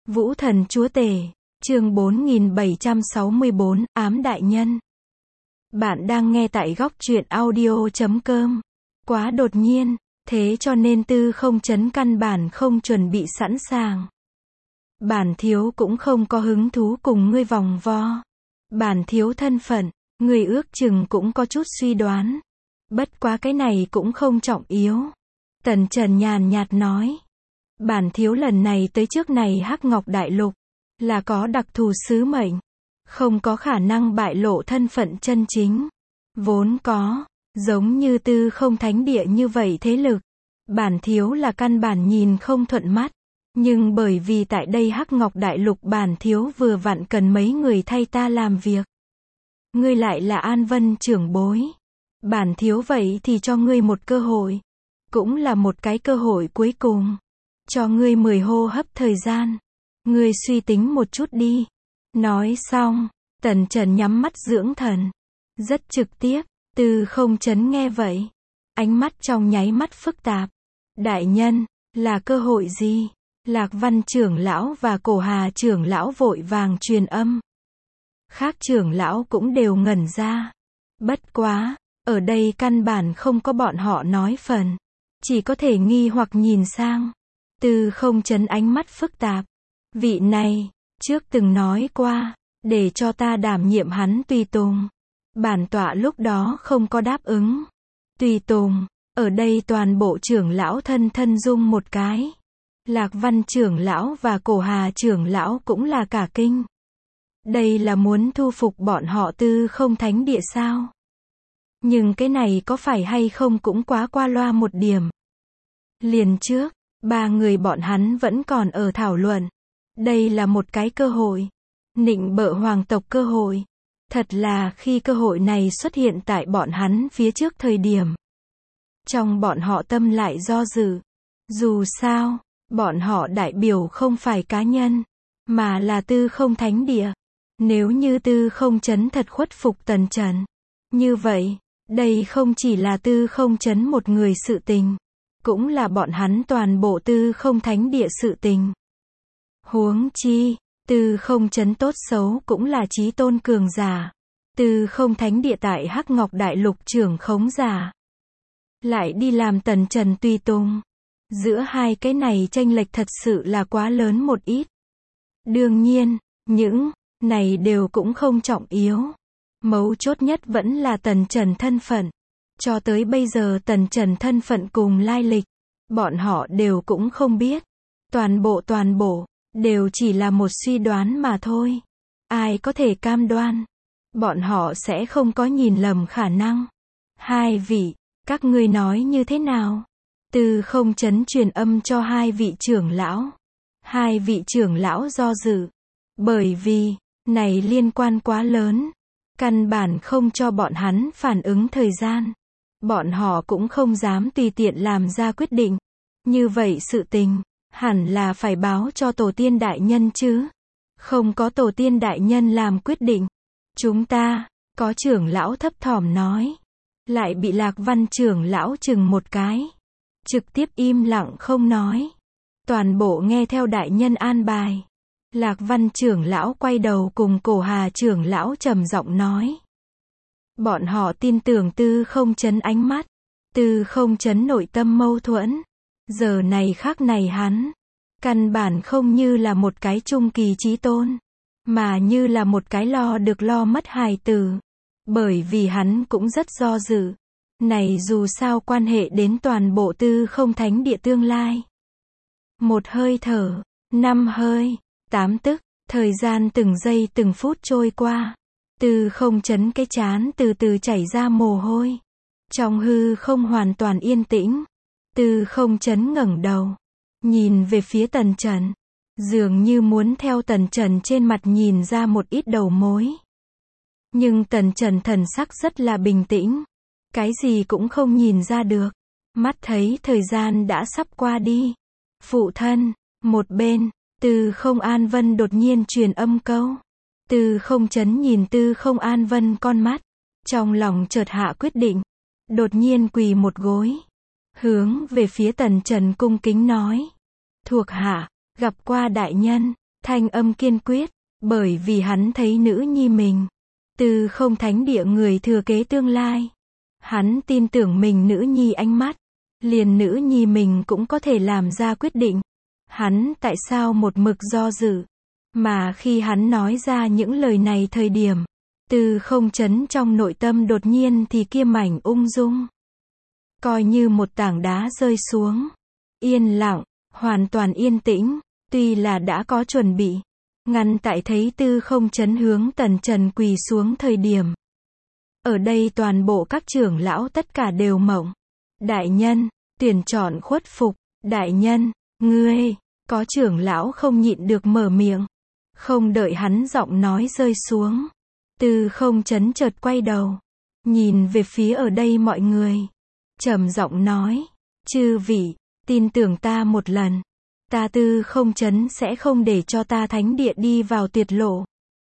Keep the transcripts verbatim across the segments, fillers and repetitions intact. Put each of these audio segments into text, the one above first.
Vũ thần chúa tể, chương bốn nghìn bảy trăm sáu mươi bốn, ám đại nhân. Bạn đang nghe tại góc truyện audio chấm com. Quá đột nhiên, thế cho nên tư không chấn căn bản không chuẩn bị sẵn sàng. Bản thiếu cũng không có hứng thú cùng ngươi vòng vo. Bản thiếu thân phận, ngươi ước chừng cũng có chút suy đoán. Bất quá cái này cũng không trọng yếu. Tần Trần nhàn nhạt nói. Bản thiếu lần này tới trước này Hắc Ngọc Đại Lục, là có đặc thù sứ mệnh. Không có khả năng bại lộ thân phận chân chính. Vốn có, giống như tư không thánh địa như vậy thế lực. Bản thiếu là căn bản nhìn không thuận mắt. Nhưng bởi vì tại đây Hắc Ngọc Đại Lục bản thiếu vừa vặn cần mấy người thay ta làm việc. Ngươi lại là An Vân trưởng bối. Bản thiếu vậy thì cho ngươi một cơ hội. Cũng là một cái cơ hội cuối cùng. Cho ngươi mười hô hấp thời gian. Ngươi suy tính một chút đi. Nói xong, Tần Trần nhắm mắt dưỡng thần. Rất trực tiếp, tư không chấn nghe vậy. Ánh mắt trong nháy mắt phức tạp. Đại nhân, là cơ hội gì? Lạc Văn trưởng lão và Cổ Hà trưởng lão vội vàng truyền âm. Khác trưởng lão cũng đều ngẩn ra. Bất quá, ở đây căn bản không có bọn họ nói phần. Chỉ có thể nghi hoặc nhìn sang. Tư không chấn ánh mắt phức tạp. Vị này, trước từng nói qua, để cho ta đảm nhiệm hắn tùy tùng. Bản tọa lúc đó không có đáp ứng. Tùy tùng, ở đây toàn bộ trưởng lão thân thân dung một cái. Lạc Văn trưởng lão và Cổ Hà trưởng lão cũng là cả kinh. Đây là muốn thu phục bọn họ tư không thánh địa sao? Nhưng cái này có phải hay không cũng quá qua loa một điểm. Liền trước, ba người bọn hắn vẫn còn ở thảo luận. Đây là một cái cơ hội. Nịnh bợ hoàng tộc cơ hội. Thật là khi cơ hội này xuất hiện tại bọn hắn phía trước thời điểm. Trong bọn họ tâm lại do dự. Dù sao, bọn họ đại biểu không phải cá nhân, mà là tư không thánh địa. Nếu như tư không chấn thật khuất phục Tần Trần. Như vậy, đây không chỉ là tư không chấn một người sự tình. Cũng là bọn hắn toàn bộ tư không thánh địa sự tình. Huống chi, tư không chấn tốt xấu cũng là chí tôn cường giả. Tư không thánh địa tại Hắc Ngọc Đại Lục trưởng khống giả. Lại đi làm Tần Trần tùy tùng. Giữa hai cái này chênh lệch thật sự là quá lớn một ít. Đương nhiên, những này đều cũng không trọng yếu. Mấu chốt nhất vẫn là Tần Trần thân phận. Cho tới bây giờ Tần Trần thân phận cùng lai lịch, bọn họ đều cũng không biết. Toàn bộ toàn bộ, đều chỉ là một suy đoán mà thôi. Ai có thể cam đoan, bọn họ sẽ không có nhìn lầm khả năng. Hai vị, các ngươi nói như thế nào? Tư không chấn truyền âm cho hai vị trưởng lão. Hai vị trưởng lão do dự. Bởi vì, này liên quan quá lớn. Căn bản không cho bọn hắn phản ứng thời gian. Bọn họ cũng không dám tùy tiện làm ra quyết định. Như vậy sự tình, hẳn là phải báo cho tổ tiên đại nhân chứ. Không có tổ tiên đại nhân làm quyết định. Chúng ta, có trưởng lão thấp thỏm nói. Lại bị Lạc Văn trưởng lão chừng một cái. Trực tiếp im lặng không nói. Toàn bộ nghe theo đại nhân an bài. Lạc Văn trưởng lão quay đầu cùng Cổ Hà trưởng lão trầm giọng nói. Bọn họ tin tưởng tư không chấn ánh mắt. Tư không chấn nội tâm mâu thuẫn. Giờ này khắc này hắn. Căn bản không như là một cái trung kỳ chí tôn. Mà như là một cái lo được lo mất hài tử. Bởi vì hắn cũng rất do dự. Này dù sao quan hệ đến toàn bộ tư không thánh địa tương lai. Một hơi thở, năm hơi, tám tức, thời gian từng giây từng phút trôi qua. Tư không chấn cái chán từ từ chảy ra mồ hôi. Trong hư không hoàn toàn yên tĩnh. Tư không chấn ngẩng đầu. Nhìn về phía Tần Trần. Dường như muốn theo Tần Trần trên mặt nhìn ra một ít đầu mối. Nhưng Tần Trần thần sắc rất là bình tĩnh. Cái gì cũng không nhìn ra được. Mắt thấy thời gian đã sắp qua đi. Phụ thân, một bên, Tư không An Vân đột nhiên truyền âm câu. Tư không chấn nhìn Tư không An Vân con mắt. Trong lòng chợt hạ quyết định. Đột nhiên quỳ một gối. Hướng về phía Tần Trần cung kính nói. Thuộc hạ, gặp qua đại nhân. thanh âm kiên quyết, bởi vì hắn thấy nữ nhi mình, Tư Không Thánh Địa người thừa kế tương lai. Hắn tin tưởng mình nữ nhi ánh mắt, liền nữ nhi mình cũng có thể làm ra quyết định. Hắn tại sao một mực do dự? Mà khi hắn nói ra những lời này thời điểm, Tư Không Chấn trong nội tâm đột nhiên thì kia mảnh ung dung. Coi như một tảng đá rơi xuống. Yên lặng, hoàn toàn yên tĩnh, tuy là đã có chuẩn bị. Ngăn tại thấy Tư Không Chấn hướng Tần Trần quỳ xuống thời điểm. Ở đây toàn bộ các trưởng lão tất cả đều mộng. Đại nhân, tuyển chọn khuất phục. Đại nhân, ngươi, có trưởng lão không nhịn được mở miệng. Không đợi hắn giọng nói rơi xuống. Tư Không Chấn chợt quay đầu. Nhìn về phía ở đây mọi người. Trầm giọng nói. Chư vị, tin tưởng ta một lần. Ta Tư Không Chấn sẽ không để cho ta thánh địa đi vào tuyệt lộ.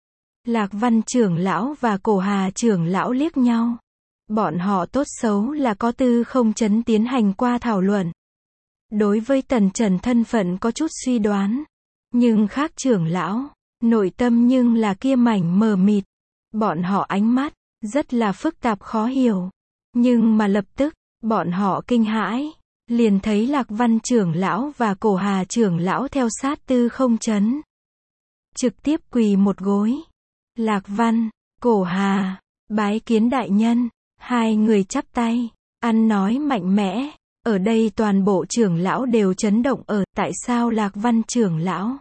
Lạc Văn trưởng lão và Cổ Hà trưởng lão liếc nhau. Bọn họ tốt xấu là có Tư Không Chấn tiến hành qua thảo luận. Đối với Tần Trần thân phận có chút suy đoán. Nhưng khác trưởng lão, nội tâm nhưng là kia mảnh mờ mịt. Bọn họ ánh mắt, rất là phức tạp khó hiểu. Nhưng mà lập tức, bọn họ kinh hãi. Liền thấy Lạc Văn trưởng lão và Cổ Hà trưởng lão theo sát Tư Không Chấn. Trực tiếp quỳ một gối. Lạc Văn, Cổ Hà, bái kiến đại nhân. Hai người chắp tay, ăn nói mạnh mẽ. Ở đây toàn bộ trưởng lão đều chấn động ở tại sao Lạc Văn trưởng lão,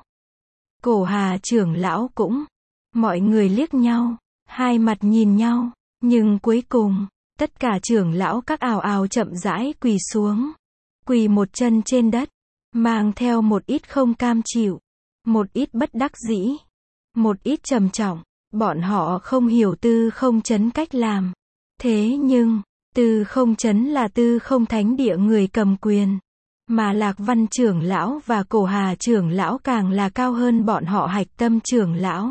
Cổ Hà trưởng lão cũng. Mọi người liếc nhau, hai mặt nhìn nhau, nhưng cuối cùng, tất cả trưởng lão các ào ào chậm rãi quỳ xuống. Quỳ một chân trên đất, mang theo một ít không cam chịu, một ít bất đắc dĩ, một ít trầm trọng. Bọn họ không hiểu Tư Không Chấn cách làm. Thế nhưng, Tư Không Chấn là Tư Không Thánh Địa người cầm quyền. Mà Lạc Văn trưởng lão và Cổ Hà trưởng lão càng là cao hơn bọn họ hạch tâm trưởng lão.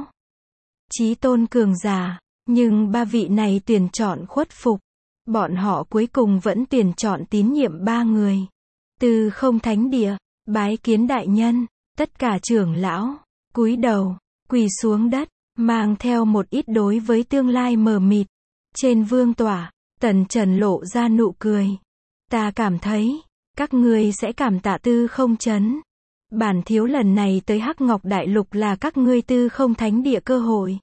Chí tôn cường giả, nhưng ba vị này tuyển chọn khuất phục. Bọn họ cuối cùng vẫn tuyển chọn tín nhiệm ba người. Tư Không Thánh Địa, bái kiến đại nhân, tất cả trưởng lão, cúi đầu, quỳ xuống đất, mang theo một ít đối với tương lai mờ mịt. Trên vương tọa, Tần Trần lộ ra nụ cười. Ta cảm thấy, các ngươi sẽ cảm tạ Tư Không Chấn. Bản thiếu lần này tới Hắc Ngọc Đại Lục là các ngươi Tư Không Thánh Địa cơ hội.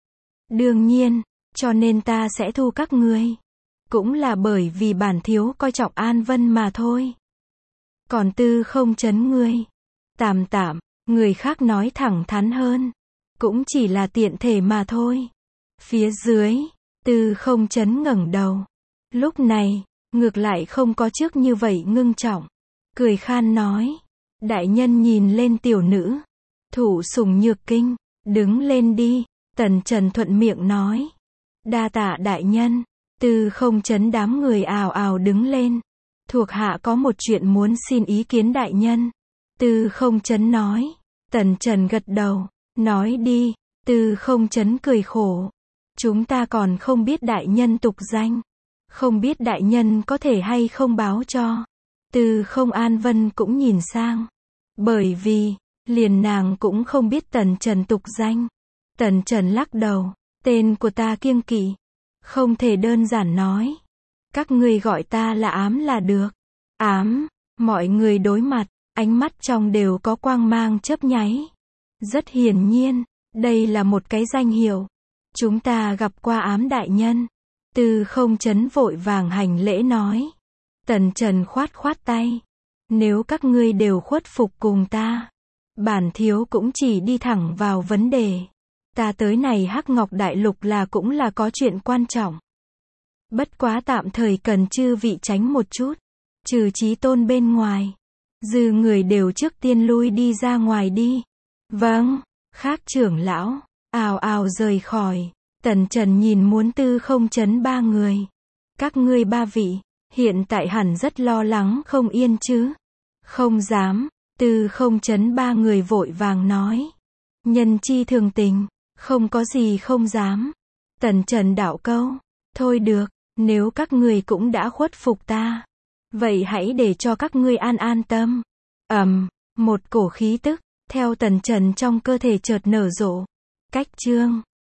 Đương nhiên, cho nên ta sẽ thu các ngươi. Cũng là bởi vì bản thiếu coi trọng An Vân mà thôi. Còn Tư Không Chấn ngươi, tạm tạm, người khác nói thẳng thắn hơn. Cũng chỉ là tiện thể mà thôi. Phía dưới, Tư Không Chấn ngẩng đầu. Lúc này, ngược lại không có trước như vậy ngưng trọng. Cười khan nói. Đại nhân nhìn lên tiểu nữ. Thủ sủng nhược kinh, đứng lên đi. Tần Trần thuận miệng nói. Đa tạ đại nhân. Tư Không Chấn đám người ào ào đứng lên. Thuộc hạ có một chuyện muốn xin ý kiến đại nhân. Tư Không Chấn nói. Tần Trần gật đầu. Nói đi. Tư Không Chấn cười khổ. Chúng ta còn không biết đại nhân tục danh. Không biết đại nhân có thể hay không báo cho. Tư Không An Vân cũng nhìn sang. Bởi vì, liền nàng cũng không biết Tần Trần tục danh. Tần Trần lắc đầu. Tên của ta kiêng kỵ. Không thể đơn giản nói. Các ngươi gọi ta là Ám là được. Ám. Mọi người đối mặt, ánh mắt trong đều có quang mang chớp nháy. Rất hiển nhiên, đây là một cái danh hiệu. Chúng ta gặp qua Ám đại nhân. Tư Không Chấn vội vàng hành lễ nói. Tần Trần khoát khoát tay. Nếu các ngươi đều khuất phục cùng ta, bản thiếu cũng chỉ đi thẳng vào vấn đề. Ta tới này Hắc Ngọc Đại Lục là cũng là có chuyện quan trọng. Bất quá tạm thời cần chư vị tránh một chút. Trừ Chí Tôn bên ngoài. Dư người đều trước tiên lui đi ra ngoài đi. Vâng, khác trưởng lão, ào ào rời khỏi. Tần Trần nhìn muốn Tư Không Chấn ba người. Các ngươi ba vị, hiện tại hẳn rất lo lắng không yên chứ. Không dám, Tư Không Chấn ba người vội vàng nói. Nhân chi thường tình, không có gì không dám. Tần Trần đạo câu, thôi được, nếu các ngươi cũng đã khuất phục ta. Vậy hãy để cho các ngươi an an tâm. Ầm, um, một cổ khí tức, theo tần trần trong cơ thể chợt nở rộ. Cách chương